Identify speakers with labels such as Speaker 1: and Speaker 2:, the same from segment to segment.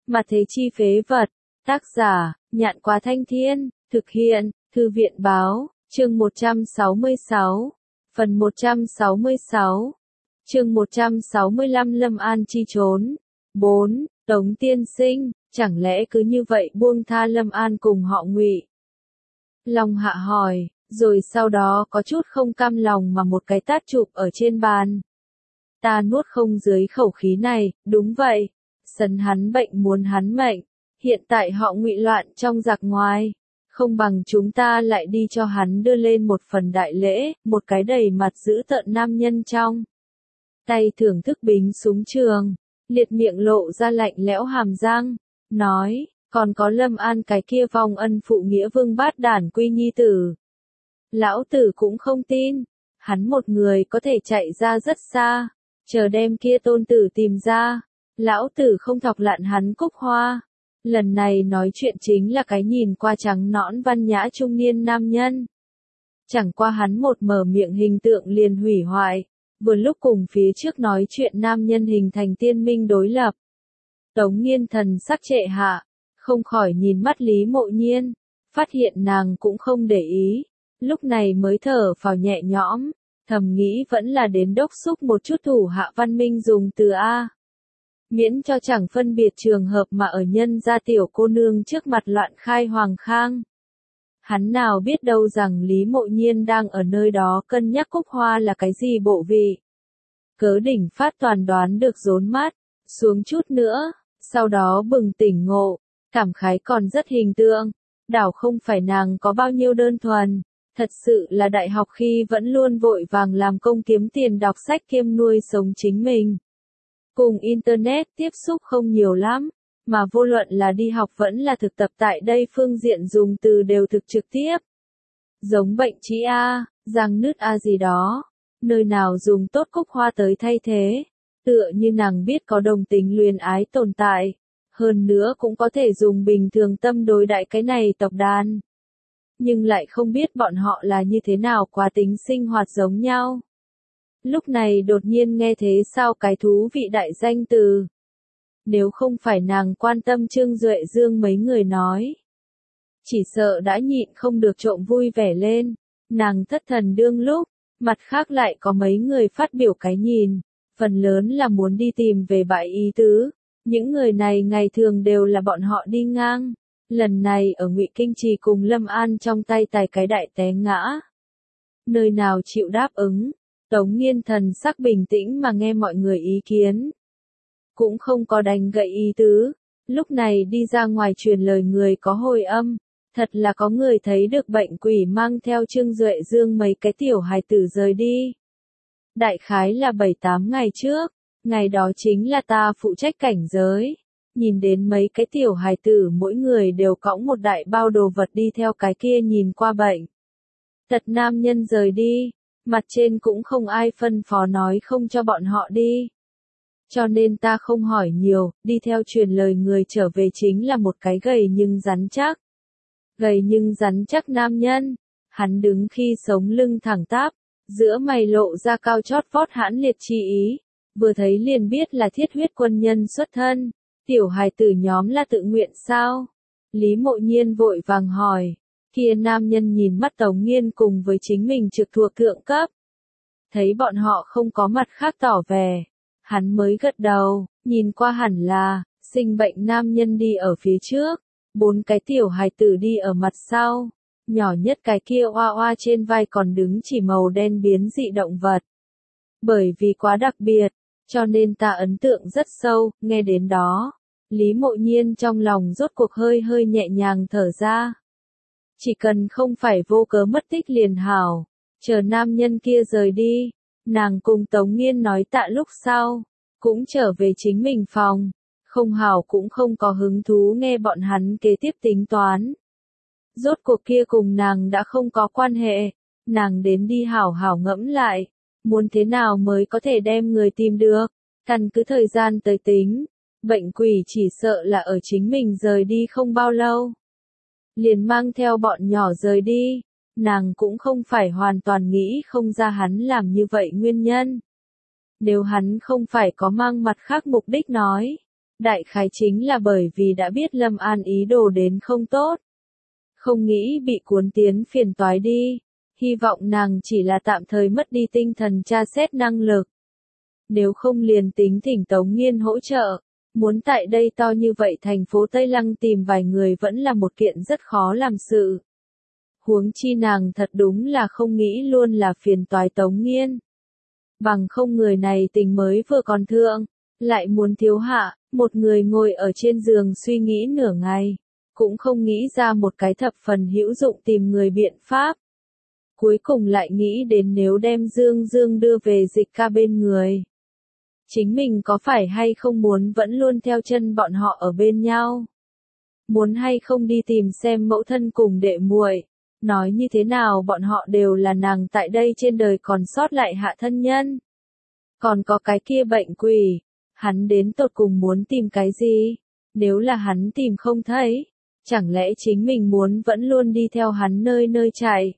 Speaker 1: Mà thế chi phế vật. Tác giả, Nhạn Quá Thanh Thiên, thực hiện, Thư viện Báo, chương 166, phần 166, chương 165 Lâm An chi trốn. 4. Tống tiên sinh, chẳng lẽ cứ như vậy buông tha Lâm An cùng họ Ngụy? Long Hạ hỏi, rồi sau đó có chút không cam lòng mà một cái tát chụp ở trên bàn. Ta nuốt không dưới khẩu khí này, đúng vậy. Sấn hắn bệnh muốn hắn mệnh, hiện tại họ Ngụy loạn trong giặc ngoài, không bằng chúng ta lại đi cho hắn đưa lên một phần đại lễ, một cái đầy mặt dữ tợn nam nhân trong tay thưởng thức bính súng trường, liệt miệng lộ ra lạnh lẽo hàm răng, nói, còn có Lâm An cái kia vong ân phụ nghĩa vương bát đản quy nhi tử. Lão tử cũng không tin, hắn một người có thể chạy ra rất xa, chờ đem kia tôn tử tìm ra, lão tử không thọc lạn hắn cúc hoa. Lần này nói chuyện chính là cái nhìn qua trắng nõn văn nhã trung niên nam nhân. Chẳng qua hắn một mở miệng hình tượng liền hủy hoại, vừa lúc cùng phía trước nói chuyện nam nhân hình thành tiên minh đối lập. Tống Nghiên thần sắc trệ hạ, không khỏi nhìn mắt Lý Mộ Nhiên, phát hiện nàng cũng không để ý, lúc này mới thở phào nhẹ nhõm, thầm nghĩ vẫn là đến đốc xúc một chút thủ hạ văn minh dùng từ A. Miễn cho chẳng phân biệt trường hợp mà ở nhân gia tiểu cô nương trước mặt loạn khai hoàng khang. Hắn nào biết đâu rằng Lý Mộ Nhiên đang ở nơi đó cân nhắc cúc hoa là cái gì bộ vị. Cớ đỉnh phát toàn đoán được rốn mắt, xuống chút nữa, sau đó bừng tỉnh ngộ, cảm khái còn rất hình tượng, đảo không phải nàng có bao nhiêu đơn thuần, thật sự là đại học khi vẫn luôn vội vàng làm công kiếm tiền đọc sách kiêm nuôi sống chính mình. Cùng Internet tiếp xúc không nhiều lắm, mà vô luận là đi học vẫn là thực tập tại đây phương diện dùng từ đều thực trực tiếp. Giống bệnh trĩ A, răng nứt A gì đó, nơi nào dùng tốt cúc hoa tới thay thế, tựa như nàng biết có đồng tính luyến ái tồn tại, hơn nữa cũng có thể dùng bình thường tâm đối đại cái này tộc đàn. Nhưng lại không biết bọn họ là như thế nào quá tính sinh hoạt giống nhau. Lúc này đột nhiên nghe thế sao cái thú vị đại danh từ. Nếu không phải nàng quan tâm Trương Duệ Dương mấy người nói, chỉ sợ đã nhịn không được trộm vui vẻ lên, nàng thất thần đương lúc, mặt khác lại có mấy người phát biểu cái nhìn, phần lớn là muốn đi tìm về bãi ý tứ, những người này ngày thường đều là bọn họ đi ngang, lần này ở Ngụy Kinh Trì cùng Lâm An trong tay tài cái đại té ngã. Nơi nào chịu đáp ứng. Tống Nghiên thần sắc bình tĩnh mà nghe mọi người ý kiến. Cũng không có đánh gậy ý tứ, lúc này đi ra ngoài truyền lời người có hồi âm, thật là có người thấy được bệnh quỷ mang theo Trương Duệ Dương mấy cái tiểu hài tử rời đi. Đại khái là 7-8 ngày trước, ngày đó chính là ta phụ trách cảnh giới, nhìn đến mấy cái tiểu hài tử mỗi người đều cõng một đại bao đồ vật đi theo cái kia nhìn qua bệnh. Tật nam nhân rời đi. Mặt trên cũng không ai phân phó nói không cho bọn họ đi. Cho nên ta không hỏi nhiều, đi theo truyền lời người trở về chính là một cái gầy nhưng rắn chắc. Gầy nhưng rắn chắc nam nhân. Hắn đứng khi sống lưng thẳng tắp, giữa mày lộ ra cao chót vót hãn liệt chi ý. Vừa thấy liền biết là thiết huyết quân nhân xuất thân. Tiểu hài tử nhóm là tự nguyện sao? Lý Mộ Nhiên vội vàng hỏi. Kia nam nhân nhìn mắt Tống Nghiên cùng với chính mình trực thuộc thượng cấp. Thấy bọn họ không có mặt khác tỏ vẻ. Hắn mới gật đầu, nhìn qua hẳn là, sinh bệnh nam nhân đi ở phía trước. 4 cái tiểu hài tử đi ở mặt sau. Nhỏ nhất cái kia oa oa trên vai còn đứng chỉ màu đen biến dị động vật. Bởi vì quá đặc biệt, cho nên ta ấn tượng rất sâu, nghe đến đó. Lý Mộ Nhiên trong lòng rốt cuộc hơi hơi nhẹ nhàng thở ra. Chỉ cần không phải vô cớ mất tích liền hảo, chờ nam nhân kia rời đi, nàng cùng Tống Nghiên nói tạ lúc sau, cũng trở về chính mình phòng, không hảo cũng không có hứng thú nghe bọn hắn kế tiếp tính toán. Rốt cuộc kia cùng nàng đã không có quan hệ, nàng đến đi hảo hảo ngẫm lại, muốn thế nào mới có thể đem người tìm được, căn cứ thời gian tới tính, bệnh quỷ chỉ sợ là ở chính mình rời đi không bao lâu. Liền mang theo bọn nhỏ rời đi, nàng cũng không phải hoàn toàn nghĩ không ra hắn làm như vậy nguyên nhân. Nếu hắn không phải có mang mặt khác mục đích nói, Đại khái chính là bởi vì đã biết Lâm An ý đồ đến không tốt. Không nghĩ bị cuốn tiến phiền toái đi. Hy vọng nàng chỉ là tạm thời mất đi tinh thần tra xét năng lực. Nếu không liền tính thỉnh Tống Nghiên hỗ trợ. Muốn tại đây to như vậy thành phố Tây Lăng tìm vài người vẫn là một kiện rất khó làm sự. Huống chi nàng thật đúng là không nghĩ luôn là phiền toái Tống Nghiên. Bằng không người này tình mới vừa còn thượng, lại muốn thiếu hạ, một người ngồi ở trên giường suy nghĩ nửa ngày, cũng không nghĩ ra một cái thập phần hữu dụng tìm người biện pháp. Cuối cùng lại nghĩ đến nếu đem Dương Dương đưa về Dịch Ca bên người. Chính mình có phải hay không muốn vẫn luôn theo chân bọn họ ở bên nhau? Muốn hay không đi tìm xem mẫu thân cùng đệ muội, nói như thế nào bọn họ đều là nàng tại đây trên đời còn sót lại hạ thân nhân. Còn có cái kia bệnh quỷ, hắn đến tột cùng muốn tìm cái gì? Nếu là hắn tìm không thấy, chẳng lẽ chính mình muốn vẫn luôn đi theo hắn nơi nơi chạy?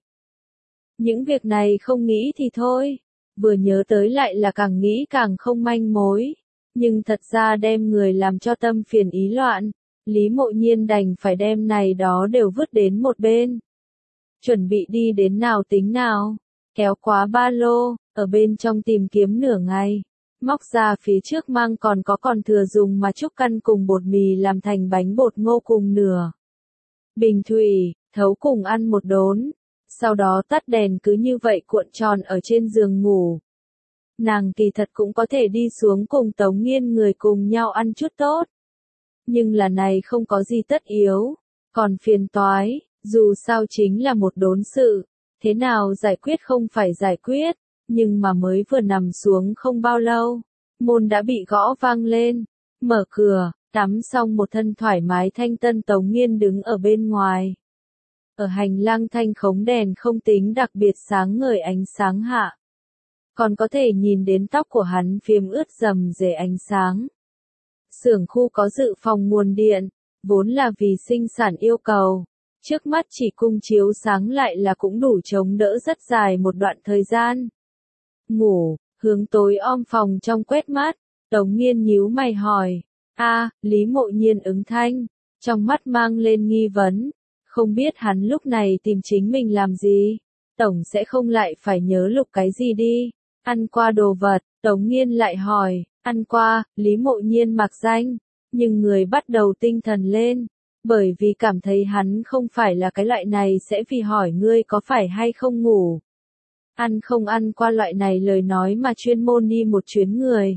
Speaker 1: Những việc này không nghĩ thì thôi, vừa nhớ tới lại là càng nghĩ càng không manh mối, nhưng thật ra đem người làm cho tâm phiền ý loạn, Lý Mộ Nhiên đành phải đem này đó đều vứt đến một bên. Chuẩn bị đi đến nào tính nào, kéo quá ba lô, ở bên trong tìm kiếm nửa ngày, móc ra phía trước mang còn thừa dùng mà trúc căn cùng bột mì làm thành bánh bột ngô cùng nửa bình thủy, thấu cùng ăn một đốn. Sau đó tắt đèn cứ như vậy cuộn tròn ở trên giường ngủ. Nàng kỳ thật cũng có thể đi xuống cùng Tống Nghiên người cùng nhau ăn chút tốt. Nhưng là này không có gì tất yếu, còn phiền toái, dù sao chính là một đốn sự, thế nào giải quyết không phải giải quyết, nhưng mà mới vừa nằm xuống không bao lâu, môn đã bị gõ vang lên, mở cửa, tắm xong một thân thoải mái thanh tân Tống Nghiên đứng ở bên ngoài. Ở hành lang thanh khống đèn không tính đặc biệt sáng ngời ánh sáng hạ. Còn có thể nhìn đến tóc của hắn phiếm ướt rầm rề ánh sáng. Xưởng khu có dự phòng nguồn điện, vốn là vì sinh sản yêu cầu. Trước mắt chỉ cung chiếu sáng lại là cũng đủ chống đỡ rất dài một đoạn thời gian. Ngủ, hướng tối om phòng trong quét mắt, Tống Nghiên nhíu mày hỏi. Lý Mộ Nhiên ứng thanh, trong mắt mang lên nghi vấn. Không biết hắn lúc này tìm chính mình làm gì, tổng sẽ không lại phải nhớ lục cái gì đi. Ăn qua đồ vật, Tống Nghiên lại hỏi, ăn qua, Lý Mộ Nhiên mặc danh, nhưng người bắt đầu tinh thần lên, bởi vì cảm thấy hắn không phải là cái loại này sẽ vì hỏi ngươi có phải hay không ngủ. Ăn không ăn qua loại này lời nói mà chuyên môn đi một chuyến người.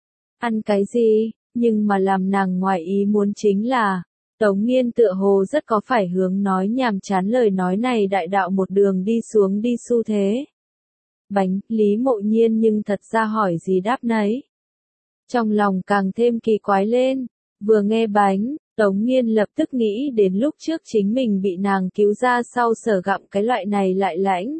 Speaker 1: Ăn cái gì, nhưng mà làm nàng ngoài ý muốn chính là, Tống Nghiên tựa hồ rất có phải hướng nói nhàm chán lời nói này đại đạo một đường đi xuống đi xu thế. Bánh, Lý Mộ Nhiên nhưng thật ra hỏi gì đáp nấy. Trong lòng càng thêm kỳ quái lên, vừa nghe bánh, Tống Nghiên lập tức nghĩ đến lúc trước chính mình bị nàng cứu ra sau sở gặm cái loại này lại lãnh.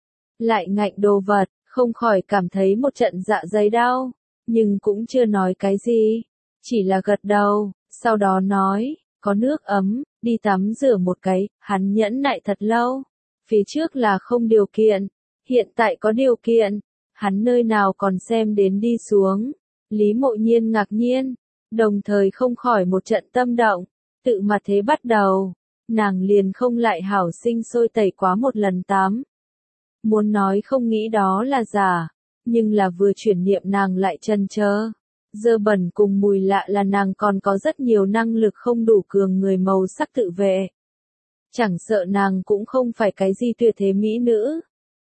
Speaker 1: Lại ngạnh đồ vật, không khỏi cảm thấy một trận dạ dày đau, nhưng cũng chưa nói cái gì, chỉ là gật đầu, sau đó nói. Có nước ấm, đi tắm rửa một cái, hắn nhẫn nại thật lâu. Phía trước là không điều kiện, hiện tại có điều kiện, hắn nơi nào còn xem đến đi xuống. Lý Mộ Nhiên ngạc nhiên, đồng thời không khỏi một trận tâm động, tự mà thế bắt đầu, nàng liền không lại hảo sinh sôi tẩy quá một lần tắm. Muốn nói không nghĩ đó là giả, nhưng là vừa chuyển niệm nàng lại chần chờ. Dơ bẩn cùng mùi lạ là nàng còn có rất nhiều năng lực không đủ cường người màu sắc tự vệ. Chẳng sợ nàng cũng không phải cái gì tuyệt thế mỹ nữ.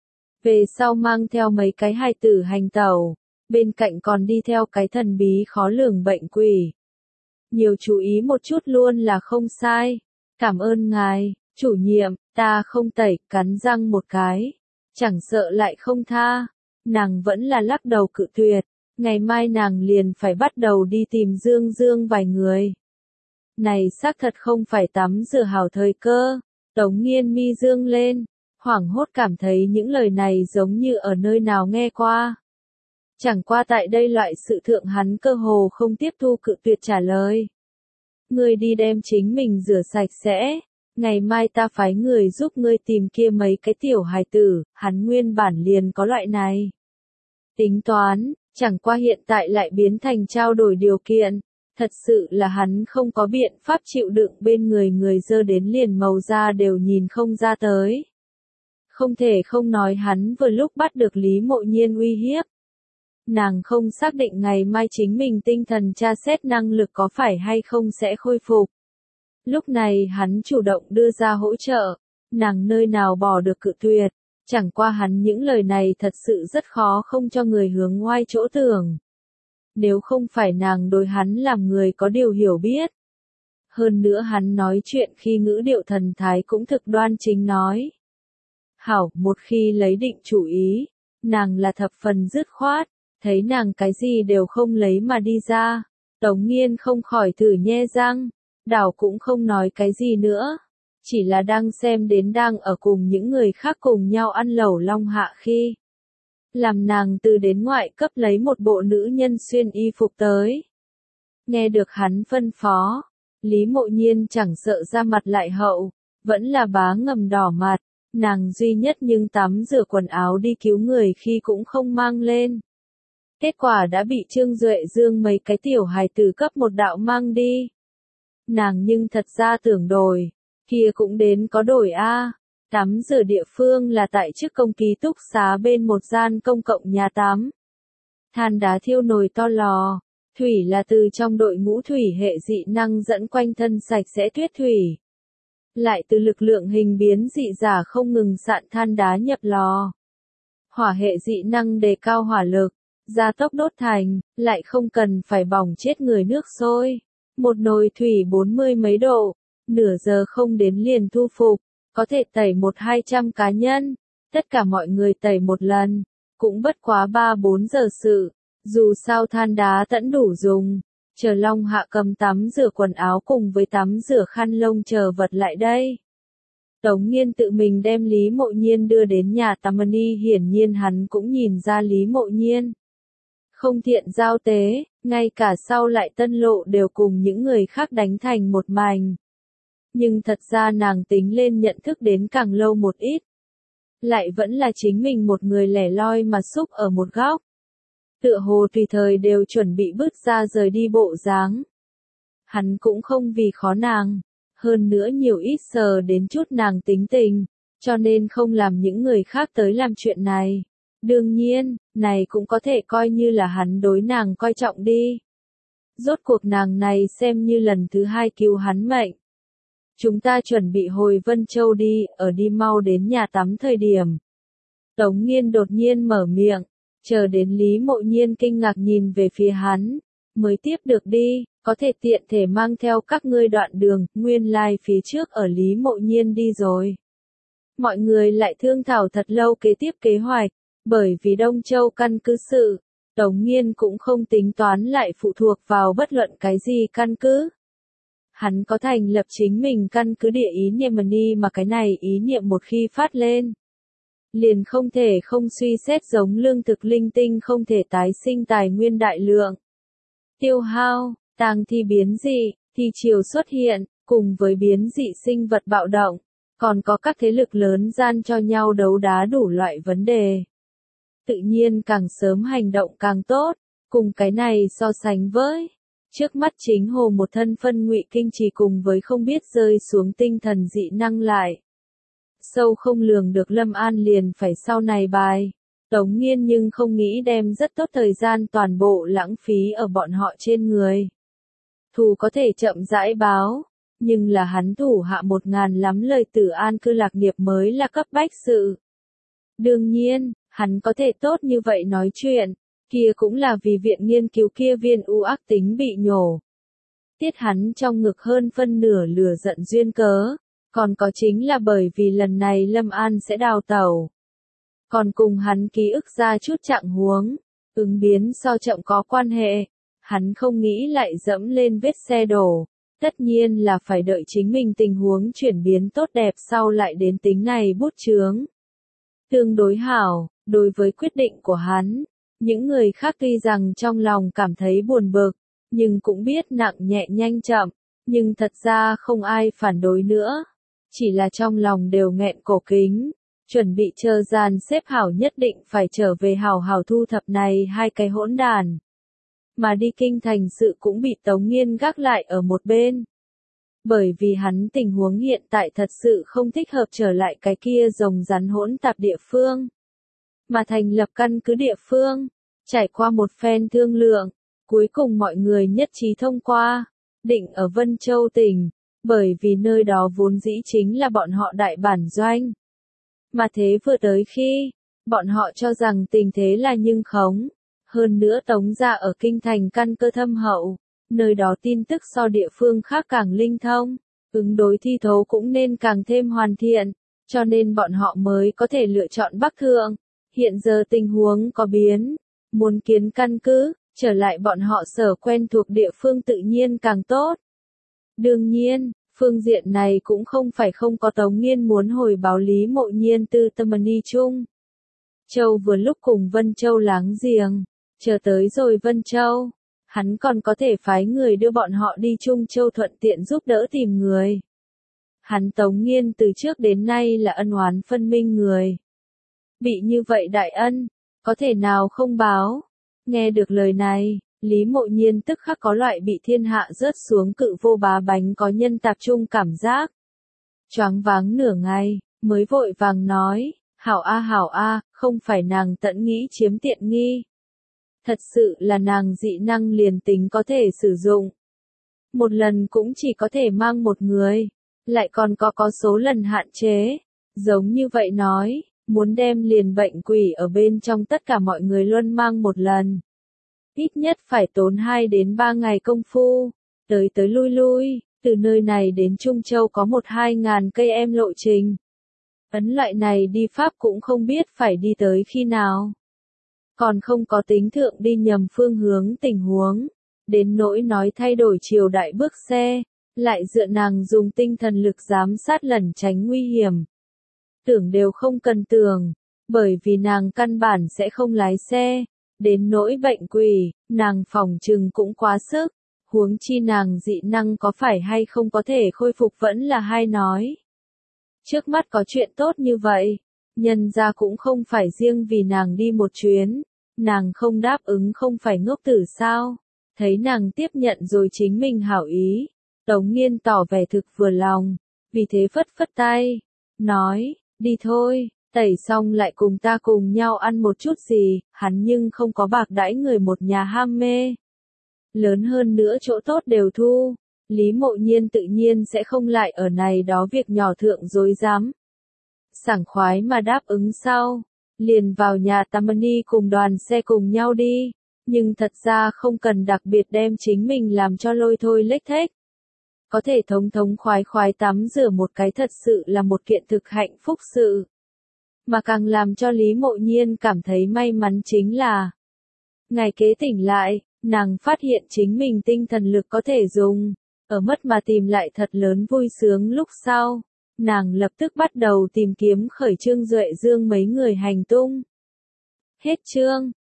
Speaker 1: Về sau mang theo mấy cái hài tử hành tẩu, bên cạnh còn đi theo cái thần bí khó lường bệnh quỷ. Nhiều chú ý một chút luôn là không sai. Cảm ơn ngài, chủ nhiệm, ta không tẩy, cắn răng một cái. Chẳng sợ lại không tha, nàng vẫn là lắc đầu cự tuyệt. Ngày mai nàng liền phải bắt đầu đi tìm Dương Dương vài người. Này xác thật không phải tắm rửa hảo thời cơ. Tống Nghiên mi dương lên, hoảng hốt cảm thấy những lời này giống như ở nơi nào nghe qua. Chẳng qua tại đây loại sự thượng hắn cơ hồ không tiếp thu cự tuyệt trả lời. Ngươi đi đem chính mình rửa sạch sẽ, ngày mai ta phái người giúp ngươi tìm kia mấy cái tiểu hài tử, hắn nguyên bản liền có loại này. Tính toán. Chẳng qua hiện tại lại biến thành trao đổi điều kiện, Thật sự là hắn không có biện pháp chịu đựng bên người người dơ đến liền màu da đều nhìn không ra tới. Không thể không nói hắn vừa lúc bắt được Lý Mộ Nhiên uy hiếp. Nàng không xác định ngày mai chính mình tinh thần tra xét năng lực có phải hay không sẽ khôi phục. Lúc này hắn chủ động đưa ra hỗ trợ, nàng nơi nào bỏ được cự tuyệt, chẳng qua hắn những lời này thật sự rất khó không cho người hướng ngoai chỗ tưởng. Nếu không phải nàng đối hắn làm người có điều hiểu biết. Hơn nữa hắn nói chuyện khi ngữ điệu thần thái cũng thực đoan chính nói. Hảo, một khi lấy định chủ ý, nàng là thập phần dứt khoát, thấy nàng cái gì đều không lấy mà đi ra. Tống Nghiên không khỏi thử nhe răng, đảo cũng không nói cái gì nữa. Chỉ là đang xem đến đang ở cùng những người khác cùng nhau ăn lẩu long hạ khi. Làm nàng từ đến ngoại cấp lấy một bộ nữ nhân xuyên y phục tới. Nghe được hắn phân phó, Lý Mộ Nhiên chẳng sợ ra mặt lại hậu, vẫn là bá ngầm đỏ mặt, nàng duy nhất nhưng tắm rửa quần áo đi cứu người khi cũng không mang lên. Kết quả đã bị Trương Duệ Dương mấy cái tiểu hài tử cấp một đạo mang đi. Nàng nhưng thật ra tưởng đổi, kia cũng đến có đổi a. Tắm rửa địa phương là tại trước công ký túc xá bên một gian công cộng nhà tắm. Than đá thiêu nồi to lò, thủy là từ trong đội ngũ thủy hệ dị năng dẫn quanh thân sạch sẽ tuyết thủy. Lại từ lực lượng hình biến dị giả không ngừng sạn than đá nhập lò. Hỏa hệ dị năng đề cao hỏa lực, gia tốc đốt thành, lại không cần phải bỏng chết người nước sôi. Một nồi thủy 40 mấy độ, nửa giờ không đến liền thu phục. Có thể tẩy 100-200 cá nhân, tất cả mọi người tẩy một lần, cũng bất quá 3-4 giờ sự, dù sao than đá tẫn đủ dùng, chờ Long Hạ cầm tắm rửa quần áo cùng với tắm rửa khăn lông chờ vật lại đây. Tống Nghiên tự mình đem Lý Mộ Nhiên đưa đến nhà Tammany, hiển nhiên hắn cũng nhìn ra Lý Mộ Nhiên không thiện giao tế, ngay cả sau lại Tân Lộ đều cùng những người khác đánh thành một mảnh. Nhưng thật ra nàng tính lên nhận thức đến càng lâu một ít. Lại vẫn là chính mình một người lẻ loi mà xúc ở một góc. Tựa hồ tùy thời đều chuẩn bị bước ra rời đi bộ dáng. Hắn cũng không vì khó nàng, hơn nữa nhiều ít sờ đến chút nàng tính tình, cho nên không làm những người khác tới làm chuyện này. Đương nhiên, này cũng có thể coi như là hắn đối nàng coi trọng đi. Rốt cuộc nàng này xem như lần thứ 2 cứu hắn mệnh. Chúng ta chuẩn bị hồi Vân Châu đi, ở đi mau đến nhà tắm thời điểm. Tống Nghiên đột nhiên mở miệng, chờ đến Lý Mộ Nhiên kinh ngạc nhìn về phía hắn, mới tiếp được đi, có thể tiện thể mang theo các ngươi đoạn đường, nguyên lai phía trước ở Lý Mộ Nhiên đi rồi. Mọi người lại thương thảo thật lâu kế tiếp kế hoạch, bởi vì Đông Châu căn cứ sự, Tống Nghiên cũng không tính toán lại phụ thuộc vào bất luận cái gì căn cứ. Hắn có thành lập chính mình căn cứ địa ý niệm mà cái này ý niệm một khi phát lên. Liền không thể không suy xét giống lương thực linh tinh không thể tái sinh tài nguyên đại lượng. Tiêu hao, tang thi biến dị, thi chiều xuất hiện, cùng với biến dị sinh vật bạo động, còn có các thế lực lớn gian cho nhau đấu đá đủ loại vấn đề. Tự nhiên càng sớm hành động càng tốt, cùng cái này so sánh với. Trước mắt chính hồ một thân phân ngụy kinh trì cùng với không biết rơi xuống tinh thần dị năng lại. Sâu không lường được Lâm An liền phải sau này bài. Tống Nghiên nhưng không nghĩ đem rất tốt thời gian toàn bộ lãng phí ở bọn họ trên người. Thù có thể chậm rãi báo, nhưng là hắn thủ hạ 1000 lắm lời Tử An cư lạc nghiệp mới là cấp bách sự. Đương nhiên, hắn có thể tốt như vậy nói chuyện. Kia cũng là vì viện nghiên cứu kia viên u ác tính bị nhổ. Tiết hắn trong ngực hơn phân nửa lửa giận duyên cớ, còn có chính là bởi vì lần này Lâm An sẽ đào tẩu. Còn cùng hắn ký ức ra chút trạng huống, ứng biến so chậm có quan hệ, hắn không nghĩ lại dẫm lên vết xe đổ, tất nhiên là phải đợi chính mình tình huống chuyển biến tốt đẹp sau lại đến tính này bút chướng. Tương đối hảo, đối với quyết định của hắn. Những người khác tuy rằng trong lòng cảm thấy buồn bực, nhưng cũng biết nặng nhẹ nhanh chậm, nhưng thật ra không ai phản đối nữa. Chỉ là trong lòng đều nghẹn cổ kính, chuẩn bị chờ dàn xếp hảo nhất định phải trở về hảo hảo thu thập này 2 cái hỗn đàn. mà đi kinh thành sự cũng bị Tống Nghiên gác lại ở một bên. Bởi vì hắn tình huống hiện tại thật sự không thích hợp trở lại cái kia rồng rắn hỗn tạp địa phương, mà thành lập căn cứ địa phương. Trải qua một phen thương lượng, cuối cùng mọi người nhất trí thông qua, định ở Vân Châu tỉnh, bởi vì nơi đó vốn dĩ chính là bọn họ đại bản doanh. Mà thế vừa tới khi, bọn họ cho rằng tình thế là nhưng khống, hơn nữa Tống gia ở kinh thành căn cơ thâm hậu, nơi đó tin tức so địa phương khác càng linh thông, ứng đối thi thố cũng nên càng thêm hoàn thiện, cho nên bọn họ mới có thể lựa chọn Bắc Thượng. Hiện giờ tình huống có biến, muốn kiến căn cứ, trở lại bọn họ sở quen thuộc địa phương tự nhiên càng tốt. Đương nhiên, phương diện này cũng không phải không có Tống Nghiên muốn hồi báo Lý Mộ Nhiên từ Tammany Trung Châu vừa lúc cùng Vân Châu láng giềng, chờ tới rồi Vân Châu, hắn còn có thể phái người đưa bọn họ đi Trung Châu thuận tiện giúp đỡ tìm người. Hắn Tống Nghiên từ trước đến nay là ân oán phân minh người. Bị như vậy đại ân, có thể nào không báo? Nghe được lời này, Lý Mộ Nhiên tức khắc có loại bị thiên hạ rớt xuống cự vô bá bánh có nhân tạp trung cảm giác. Choáng váng nửa ngày, mới vội vàng nói, hảo a, không phải nàng tận nghĩ chiếm tiện nghi. Thật sự là nàng dị năng liền tính có thể sử dụng. Một lần cũng chỉ có thể mang một người, lại còn có số lần hạn chế. Giống như vậy nói, muốn đem liền bệnh quỷ ở bên trong tất cả mọi người luôn mang một lần. Ít nhất phải tốn 2 đến 3 ngày công phu, tới lui, từ nơi này đến Trung Châu có 1-2 ngàn cây em lộ trình. Ấn loại này đi Pháp cũng không biết phải đi tới khi nào. Còn không có tính thượng đi nhầm phương hướng tình huống, đến nỗi nói thay đổi chiều đại bước xe, lại dựa nàng dùng tinh thần lực giám sát lẩn tránh nguy hiểm. Tưởng đều không cần tưởng, bởi vì nàng căn bản sẽ không lái xe, đến nỗi bệnh quỷ, nàng phòng trừng cũng quá sức, huống chi nàng dị năng có phải hay không có thể khôi phục vẫn là hai nói. Trước mắt có chuyện tốt như vậy, nhân ra cũng không phải riêng vì nàng đi một chuyến, nàng không đáp ứng không phải ngốc tử sao, thấy nàng tiếp nhận rồi chính mình hảo ý, Tống Nghiên tỏ vẻ thực vừa lòng, vì thế phất phất tay, nói, đi thôi, tẩy xong lại cùng ta cùng nhau ăn một chút gì, hắn nhưng không có bạc đãi người một nhà ham mê. Lớn hơn nữa chỗ tốt đều thu, Lý Mộ Nhiên tự nhiên sẽ không lại ở này đó việc nhỏ thượng dối dám. Sảng khoái mà đáp ứng sau, liền vào nhà Tammany cùng đoàn xe cùng nhau đi, nhưng thật ra không cần đặc biệt đem chính mình làm cho lôi thôi lếch thếch. Có thể thống khoái tắm rửa một cái thật sự là một kiện thực hạnh phúc sự. Mà càng làm cho Lý Mộ Nhiên cảm thấy may mắn chính là, ngày kế tỉnh lại, nàng phát hiện chính mình tinh thần lực có thể dùng, ở mất mà tìm lại thật lớn vui sướng lúc sau, nàng lập tức bắt đầu tìm kiếm khởi Trương Duệ Dương mấy người hành tung. Hết chương.